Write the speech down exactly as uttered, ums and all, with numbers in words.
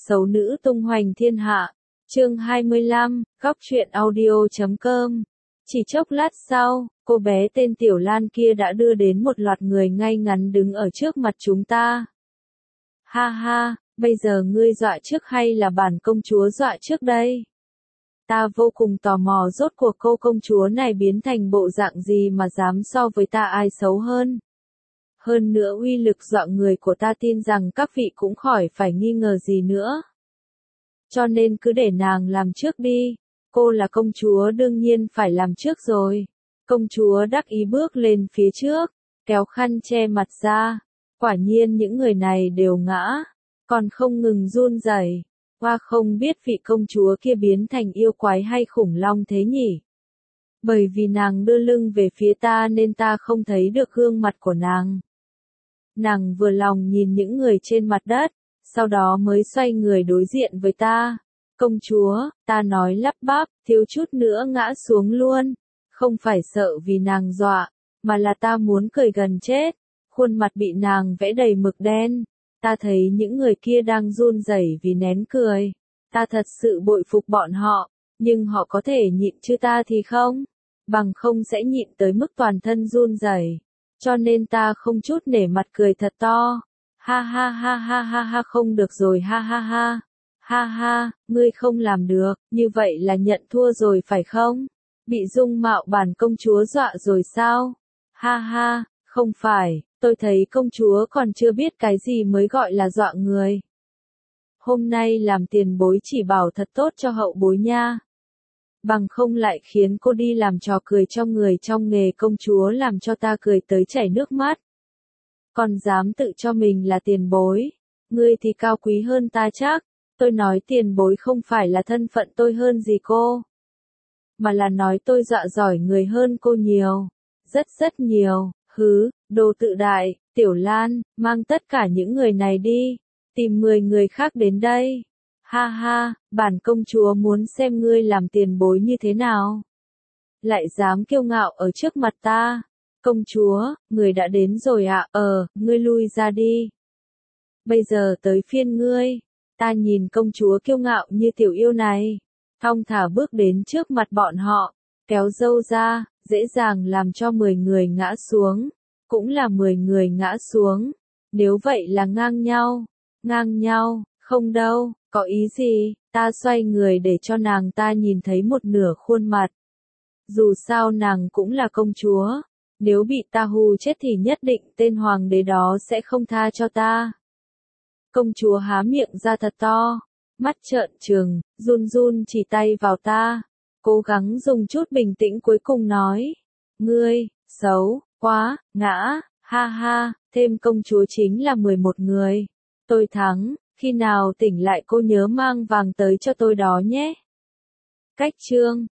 Xấu nữ tung hoành thiên hạ. Chương hai mươi lăm, góc truyện audio chấm com. Chỉ chốc lát sau, cô bé tên Tiểu Lan kia đã đưa đến một loạt người ngay ngắn đứng ở trước mặt chúng ta. Ha ha, bây giờ ngươi dọa trước hay là bản công chúa dọa trước đây? Ta vô cùng tò mò rốt cuộc cô công chúa này biến thành bộ dạng gì mà dám so với ta ai xấu hơn. Hơn nữa uy lực dọa người của ta tin rằng các vị cũng khỏi phải nghi ngờ gì nữa. Cho nên cứ để nàng làm trước đi, cô là công chúa đương nhiên phải làm trước rồi. Công chúa đắc ý bước lên phía trước, kéo khăn che mặt ra, quả nhiên những người này đều ngã, còn không ngừng run rẩy. Hoa không biết vị công chúa kia biến thành yêu quái hay khủng long thế nhỉ? Bởi vì nàng đưa lưng về phía ta nên ta không thấy được gương mặt của nàng. Nàng vừa lòng nhìn những người trên mặt đất, sau đó mới xoay người đối diện với ta. Công chúa, ta nói lắp bắp, thiếu chút nữa ngã xuống luôn. Không phải sợ vì nàng dọa, mà là ta muốn cười gần chết. Khuôn mặt bị nàng vẽ đầy mực đen. Ta thấy những người kia đang run rẩy vì nén cười. Ta thật sự bội phục bọn họ, nhưng họ có thể nhịn chứ ta thì không. Bằng không sẽ nhịn tới mức toàn thân run rẩy. Cho nên ta không chút nể mặt cười thật to. Ha ha ha ha ha ha không được rồi ha ha ha. Ha ha, ngươi không làm được, như vậy là nhận thua rồi phải không? Bị dung mạo bản công chúa dọa rồi sao? Ha ha, không phải, tôi thấy công chúa còn chưa biết cái gì mới gọi là dọa người. Hôm nay làm tiền bối chỉ bảo thật tốt cho hậu bối nha. Bằng không lại khiến cô đi làm trò cười cho người trong nghề công chúa làm cho ta cười tới chảy nước mắt. Còn dám tự cho mình là tiền bối, ngươi thì cao quý hơn ta chắc. Tôi nói tiền bối không phải là thân phận tôi hơn gì cô, mà là nói tôi dọa giỏi người hơn cô nhiều, rất rất nhiều. Hứ, đồ tự đại, Tiểu Lan, mang tất cả những người này đi, tìm mười người khác đến đây. Ha ha, bản công chúa muốn xem ngươi làm tiền bối như thế nào. Lại dám kiêu ngạo ở trước mặt ta. Công chúa, người đã đến rồi ạ, à? ờ, ngươi lui ra đi. Bây giờ tới phiên ngươi. Ta nhìn công chúa kiêu ngạo như tiểu yêu này, thong thả bước đến trước mặt bọn họ, kéo râu ra, dễ dàng làm cho mười người ngã xuống, cũng là mười người ngã xuống. Nếu vậy là ngang nhau, ngang nhau, không đâu, có ý gì? Ta xoay người để cho nàng ta nhìn thấy một nửa khuôn mặt. Dù sao nàng cũng là công chúa, nếu bị ta hù chết thì nhất định tên hoàng đế đó sẽ không tha cho ta. Công chúa há miệng ra thật to, mắt trợn trừng, run run chỉ tay vào ta, cố gắng dùng chút bình tĩnh cuối cùng nói, ngươi, xấu, quá, ngã, ha ha, thêm công chúa chính là mười một người, tôi thắng, khi nào tỉnh lại cô nhớ mang vàng tới cho tôi đó nhé. Cách chương